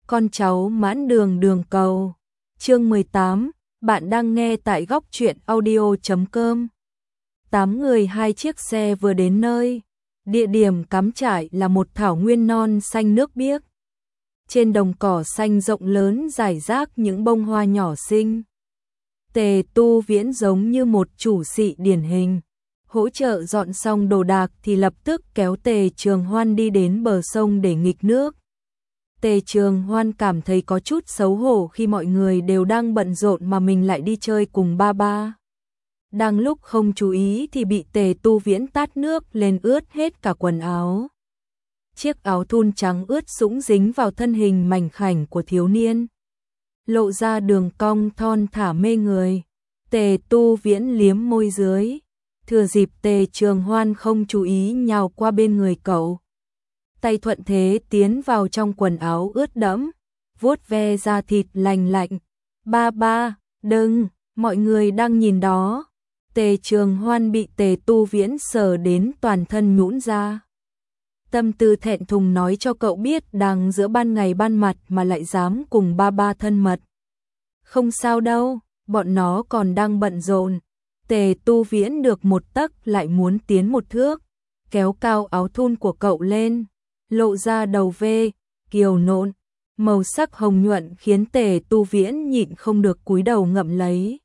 con cháu mãn đường đường cầu. Chương 18, bạn đang nghe tại góc truyện audio.com. 8 người 2 chiếc xe vừa đến nơi. Địa điểm cắm trại là một thảo nguyên non xanh nước biếc. Trên đồng cỏ xanh rộng lớn rải rác những bông hoa nhỏ xinh. Tề Tu Viễn giống như một chủ sĩ điển hình. Hỗ trợ dọn xong đồ đạc thì lập tức kéo Tề Trường Hoan đi đến bờ sông để nghịch nước. Tề Trường Hoan cảm thấy có chút xấu hổ khi mọi người đều đang bận rộn mà mình lại đi chơi cùng ba ba. Đang lúc không chú ý thì bị Tề Tu Viễn tát nước lên ướt hết cả quần áo. Chiếc áo thun trắng ướt sũng dính vào thân hình mảnh khảnh của thiếu niên, lộ ra đường cong thon thả mê người. Tề Tu Viễn liếm môi dưới, thừa dịp Tề Trường Hoan không chú ý nhào qua bên người cậu. Tay thuận thế tiến vào trong quần áo ướt đẫm, vuốt ve da thịt lành lạnh. Ba ba, đừng, mọi người đang nhìn đó. Tề Trường Hoan bị Tề Tu Viễn sờ đến toàn thân nhũn ra. Tâm tư thẹn thùng nói cho cậu biết đang giữa ban ngày ban mặt mà lại dám cùng ba ba thân mật. Không sao đâu, bọn nó còn đang bận rộn. Tề Tu Viễn được một tấc lại muốn tiến một thước, kéo cao áo thun của cậu lên, lộ ra đầu vê, kiều nộn, màu sắc hồng nhuận khiến Tề Tu Viễn nhịn không được cúi đầu ngậm lấy.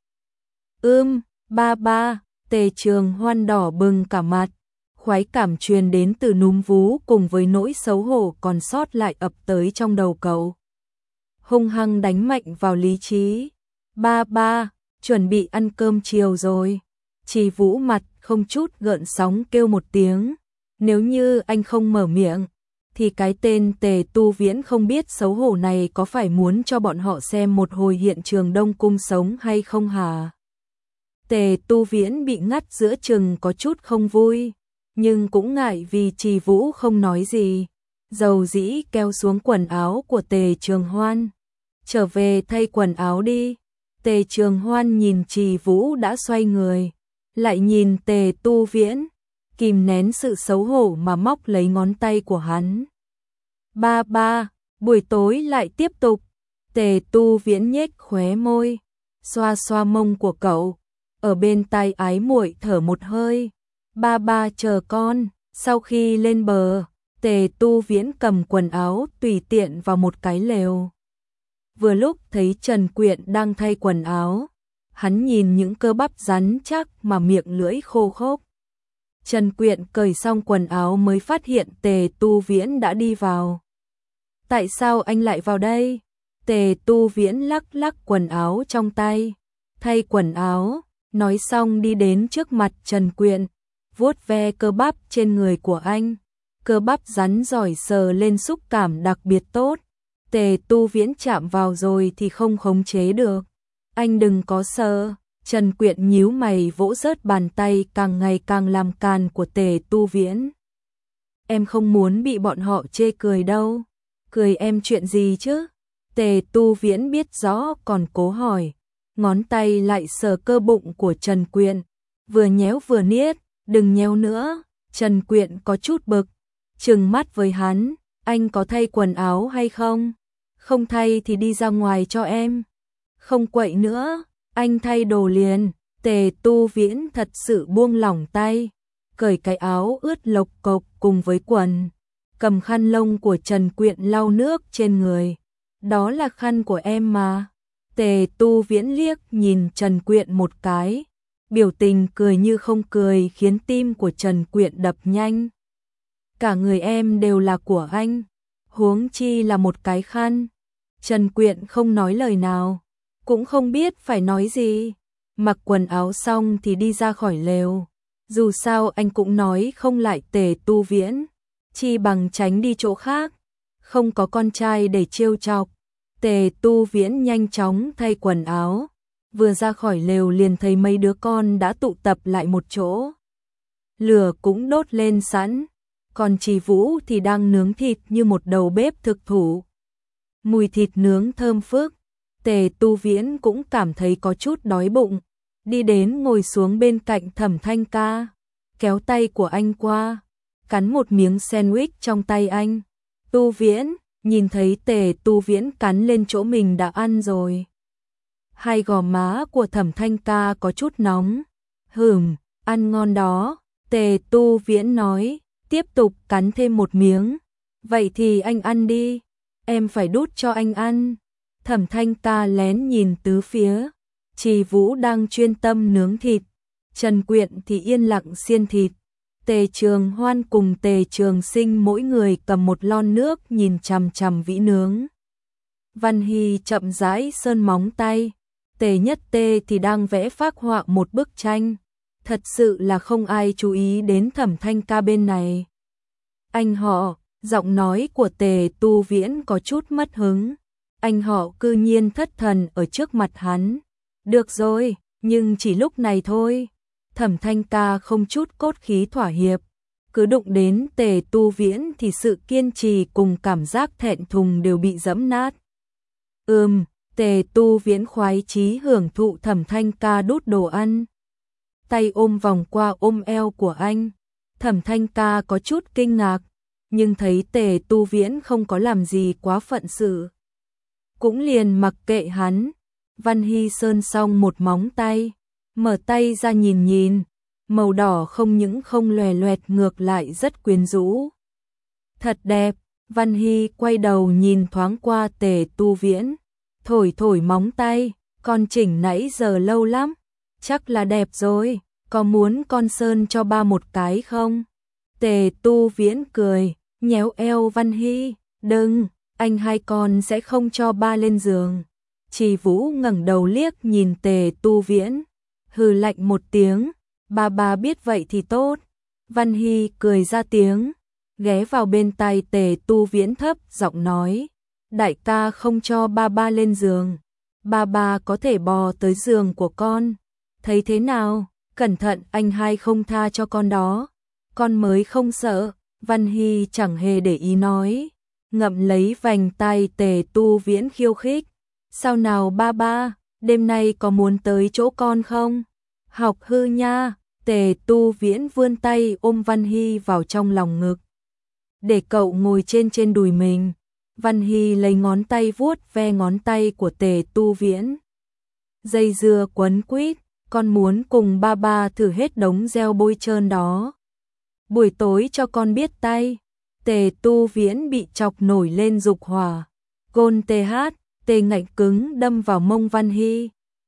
Ba ba, Tề Trường Hoan đỏ bừng cả mặt, khoái cảm truyền đến từ núm vú cùng với nỗi xấu hổ còn sót lại ập tới trong đầu cậu. Hung hăng đánh mạnh vào lý trí. Ba ba, chuẩn bị ăn cơm chiều rồi. Trì Vũ mặt không chút gợn sóng kêu một tiếng. Nếu như anh không mở miệng, thì cái tên Tề Tu Viễn không biết xấu hổ này có phải muốn cho bọn họ xem một hồi hiện trường Đông Cung sống hay không hả? Tề Tu Viễn bị ngắt giữa chừng có chút không vui, nhưng cũng ngại vì Trì Vũ không nói gì. Dầu dĩ kéo xuống quần áo của Tề Trường Hoan. Trở về thay quần áo đi. Tề Trường Hoan nhìn Trì Vũ đã xoay người, lại nhìn Tề Tu Viễn, kìm nén sự xấu hổ mà móc lấy ngón tay của hắn. Ba ba, buổi tối lại tiếp tục. Tề Tu Viễn nhếch khóe môi, xoa xoa mông của cậu, ở bên tai ái muội thở một hơi. Ba ba chờ con. Sau khi lên bờ, Tề Tu Viễn cầm quần áo tùy tiện vào một cái lều. Vừa lúc thấy Trần Quyện đang thay quần áo, hắn nhìn những cơ bắp rắn chắc mà miệng lưỡi khô khốc. Trần Quyện cởi xong quần áo mới phát hiện Tề Tu Viễn đã đi vào. Tại sao anh lại vào đây? Tề Tu Viễn lắc lắc quần áo trong tay, thay quần áo, nói xong đi đến trước mặt Trần Quyện, vuốt ve cơ bắp trên người của anh. Cơ bắp rắn giỏi sờ lên xúc cảm đặc biệt tốt. Tề Tu Viễn chạm vào rồi thì không khống chế được. Anh đừng có sờ. Trần Quyện nhíu mày vỗ rớt bàn tay càng ngày càng làm càn của Tề Tu Viễn. Em không muốn bị bọn họ chê cười đâu. Cười em chuyện gì chứ? Tề Tu Viễn biết rõ còn cố hỏi. Ngón tay lại sờ cơ bụng của Trần Quyện, vừa nhéo vừa niết. Đừng nhéo nữa. Trần Quyện có chút bực, trừng mắt với hắn. Anh có thay quần áo hay không? Không thay thì đi ra ngoài cho em. Không quậy nữa, anh thay đồ liền. Tề Tu Viễn thật sự buông lỏng tay, cởi cái áo ướt lộc cộc cùng với quần, cầm khăn lông của Trần Quyện lau nước trên người. Đó là khăn của em mà. Tề Tu Viễn liếc nhìn Trần Quyện một cái, biểu tình cười như không cười khiến tim của Trần Quyện đập nhanh. Cả người em đều là của anh, huống chi là một cái khăn. Trần Quyện không nói lời nào, cũng không biết phải nói gì. Mặc quần áo xong thì đi ra khỏi lều. Dù sao anh cũng nói không lại Tề Tu Viễn, chi bằng tránh đi chỗ khác, không có con trai để trêu chọc. Tề Tu Viễn nhanh chóng thay quần áo, vừa ra khỏi lều liền thấy mấy đứa con đã tụ tập lại một chỗ. Lửa cũng đốt lên sẵn, còn Trì Vũ thì đang nướng thịt như một đầu bếp thực thủ. Mùi thịt nướng thơm phức. Tề Tu Viễn cũng cảm thấy có chút đói bụng, đi đến ngồi xuống bên cạnh Thẩm Thanh Ca, kéo tay của anh qua, cắn một miếng sandwich trong tay anh. Tu Viễn, nhìn thấy Tề Tu Viễn cắn lên chỗ mình đã ăn rồi. Hai gò má của Thẩm Thanh Ca có chút nóng. Ăn ngon đó, Tề Tu Viễn nói, tiếp tục cắn thêm một miếng. Vậy thì anh ăn đi, em phải đút cho anh ăn. Thẩm Thanh Ca lén nhìn tứ phía, Trì Vũ đang chuyên tâm nướng thịt, Trần Quyện thì yên lặng xiên thịt. Tề Trường Hoan cùng Tề Trường Sinh mỗi người cầm một lon nước nhìn chằm chằm vĩ nướng. Văn Hy chậm rãi sơn móng tay, Tề Nhất Tê thì đang vẽ phác họa một bức tranh. Thật sự là không ai chú ý đến Thẩm Thanh Ca bên này. Anh họ, giọng nói của Tề Tu Viễn có chút mất hứng. Anh họ cư nhiên thất thần ở trước mặt hắn. Được rồi, nhưng chỉ lúc này thôi. Thẩm Thanh Ca không chút cốt khí thỏa hiệp. Cứ đụng đến Tề Tu Viễn thì sự kiên trì cùng cảm giác thẹn thùng đều bị giẫm nát. Tề Tu Viễn khoái chí hưởng thụ Thẩm Thanh Ca đút đồ ăn. Tay ôm vòng qua ôm eo của anh. Thẩm Thanh Ca có chút kinh ngạc, nhưng thấy Tề Tu Viễn không có làm gì quá phận sự, cũng liền mặc kệ hắn. Văn Hy sơn xong một móng tay, mở tay ra nhìn nhìn, màu đỏ không những không lòe loẹt ngược lại rất quyến rũ. Thật đẹp, Văn Hy quay đầu nhìn thoáng qua Tề Tu Viễn, thổi thổi móng tay, con chỉnh nãy giờ lâu lắm, chắc là đẹp rồi, có muốn con sơn cho ba một cái không? Tề Tu Viễn cười, nhéo eo Văn Hy, đừng, anh hai con sẽ không cho ba lên giường. Trì Vũ ngẩng đầu liếc nhìn Tề Tu Viễn, hừ lạnh một tiếng, ba biết vậy thì tốt. Văn Hy cười ra tiếng, ghé vào bên tai Tề Tu Viễn thấp giọng nói, đại ca không cho ba lên giường, ba có thể bò tới giường của con, thấy thế nào, cẩn thận anh hai không tha cho con đó, con mới không sợ. Văn Hy chẳng hề để ý nói, ngậm lấy vành tay Tề Tu Viễn khiêu khích, sao nào ba, đêm nay có muốn tới chỗ con không? Học hư nha. Tề Tu Viễn vươn tay ôm Văn Hy vào trong lòng ngực, để cậu ngồi trên đùi mình. Văn Hy lấy ngón tay vuốt ve ngón tay của Tề Tu Viễn. Dây dưa quấn quýt, con muốn cùng ba thử hết đống gel bôi trơn đó. Buổi tối cho con biết tay. Tề Tu Viễn bị chọc nổi lên dục hỏa. Gôn tê ngạnh cứng đâm vào mông Văn Hy.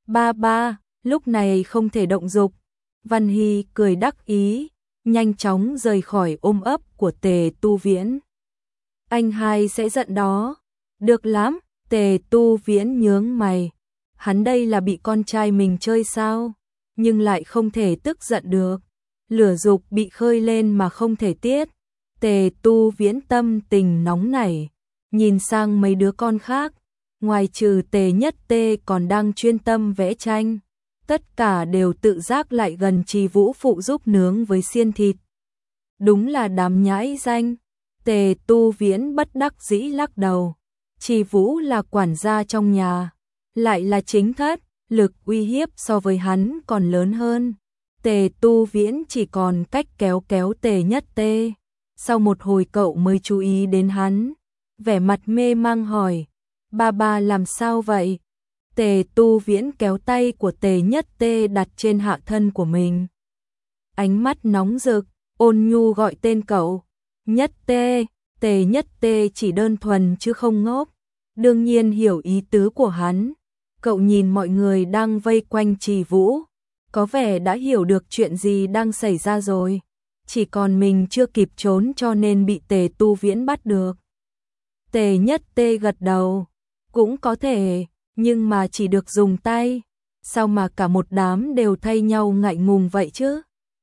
Ba, lúc này không thể động dục. Văn Hy cười đắc ý, nhanh chóng rời khỏi ôm ấp của Tề Tu Viễn. Anh hai sẽ giận đó. Được lắm, Tề Tu Viễn nhướng mày. Hắn đây là bị con trai mình chơi sao? Nhưng lại không thể tức giận được. Lửa dục bị khơi lên mà không thể tiết. Tề Tu Viễn tâm tình nóng nảy, nhìn sang mấy đứa con khác, ngoài trừ Tề Nhất Tê còn đang chuyên tâm vẽ tranh, tất cả đều tự giác lại gần Trì Vũ phụ giúp nướng với xiên thịt. Đúng là đám nhãi danh. Tề Tu Viễn bất đắc dĩ lắc đầu. Trì Vũ là quản gia trong nhà, lại là chính thất, lực uy hiếp so với hắn còn lớn hơn. Tề Tu Viễn chỉ còn cách kéo Tề Nhất Tê. Sau một hồi cậu mới chú ý đến hắn, vẻ mặt mê mang hỏi, ba làm sao vậy? Tề Tu Viễn kéo tay của Tề Nhất Tê đặt trên hạ thân của mình. Ánh mắt nóng rực, ôn nhu gọi tên cậu. Nhất Tê. Tề Nhất Tê chỉ đơn thuần chứ không ngốc, đương nhiên hiểu ý tứ của hắn. Cậu nhìn mọi người đang vây quanh Trì Vũ, có vẻ đã hiểu được chuyện gì đang xảy ra rồi. Chỉ còn mình chưa kịp trốn cho nên bị Tề Tu Viễn bắt được. Tề Nhất Tê gật đầu, cũng có thể, nhưng mà chỉ được dùng tay. Sao mà cả một đám đều thay nhau ngại ngùng vậy chứ?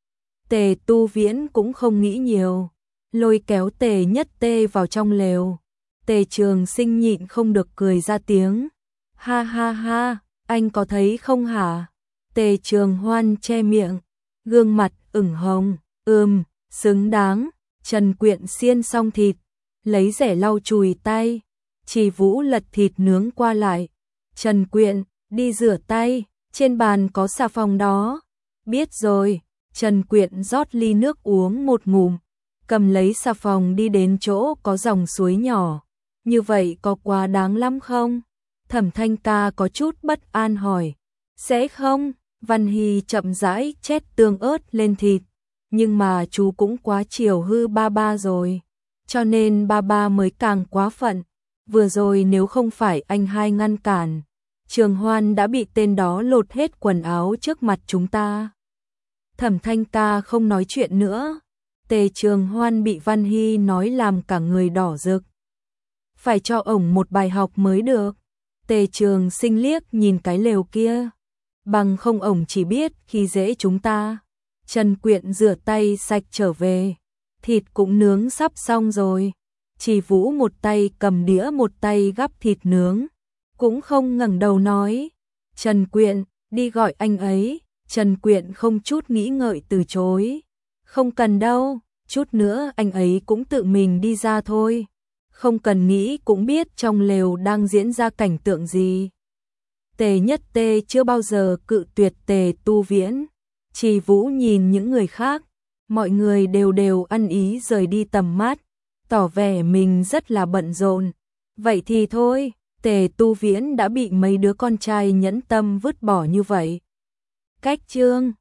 Tề Tu Viễn cũng không nghĩ nhiều, lôi kéo Tề Nhất Tê vào trong lều. Tề Trường Sinh nhịn không được cười ra tiếng. Ha ha ha, anh có thấy không hả? Tề Trường Hoan che miệng, gương mặt ửng hồng. Xứng đáng. Trần Quyện xiên xong thịt, lấy rẻ lau chùi tay. Trì Vũ lật thịt nướng qua lại. Trần Quyện, đi rửa tay, trên bàn có xà phòng đó. Biết rồi. Trần Quyện rót ly nước uống một ngụm, cầm lấy xà phòng đi đến chỗ có dòng suối nhỏ, như vậy có quá đáng lắm không? Thẩm Thanh Ca có chút bất an hỏi. Sẽ không, Văn Hy chậm rãi chét tương ớt lên thịt, nhưng mà chú cũng quá chiều hư ba ba rồi, cho nên ba ba mới càng quá phận. Vừa rồi nếu không phải anh hai ngăn cản, Trường Hoan đã bị tên đó lột hết quần áo trước mặt chúng ta. Thẩm Thanh Ca không nói chuyện nữa. Tề Trường Hoan bị Văn Hy nói làm cả người đỏ rực. Phải cho ổng một bài học mới được. Tề Trường Sinh liếc nhìn cái lều kia, bằng không ổng chỉ biết khi dễ chúng ta. Trần Quyện rửa tay sạch trở về, thịt cũng nướng sắp xong rồi. Chỉ Vũ một tay cầm đĩa một tay gắp thịt nướng, cũng không ngẩng đầu nói. Trần Quyện, đi gọi anh ấy. Trần Quyện không chút nghĩ ngợi từ chối. Không cần đâu, chút nữa anh ấy cũng tự mình đi ra thôi. Không cần nghĩ cũng biết trong lều đang diễn ra cảnh tượng gì. Tề Nhất Tê chưa bao giờ cự tuyệt Tề Tu Viễn. Chỉ Vũ nhìn những người khác, mọi người đều ăn ý rời đi tầm mắt, tỏ vẻ mình rất là bận rộn. Vậy thì thôi, Tề Tu Viễn đã bị mấy đứa con trai nhẫn tâm vứt bỏ như vậy. Cách chương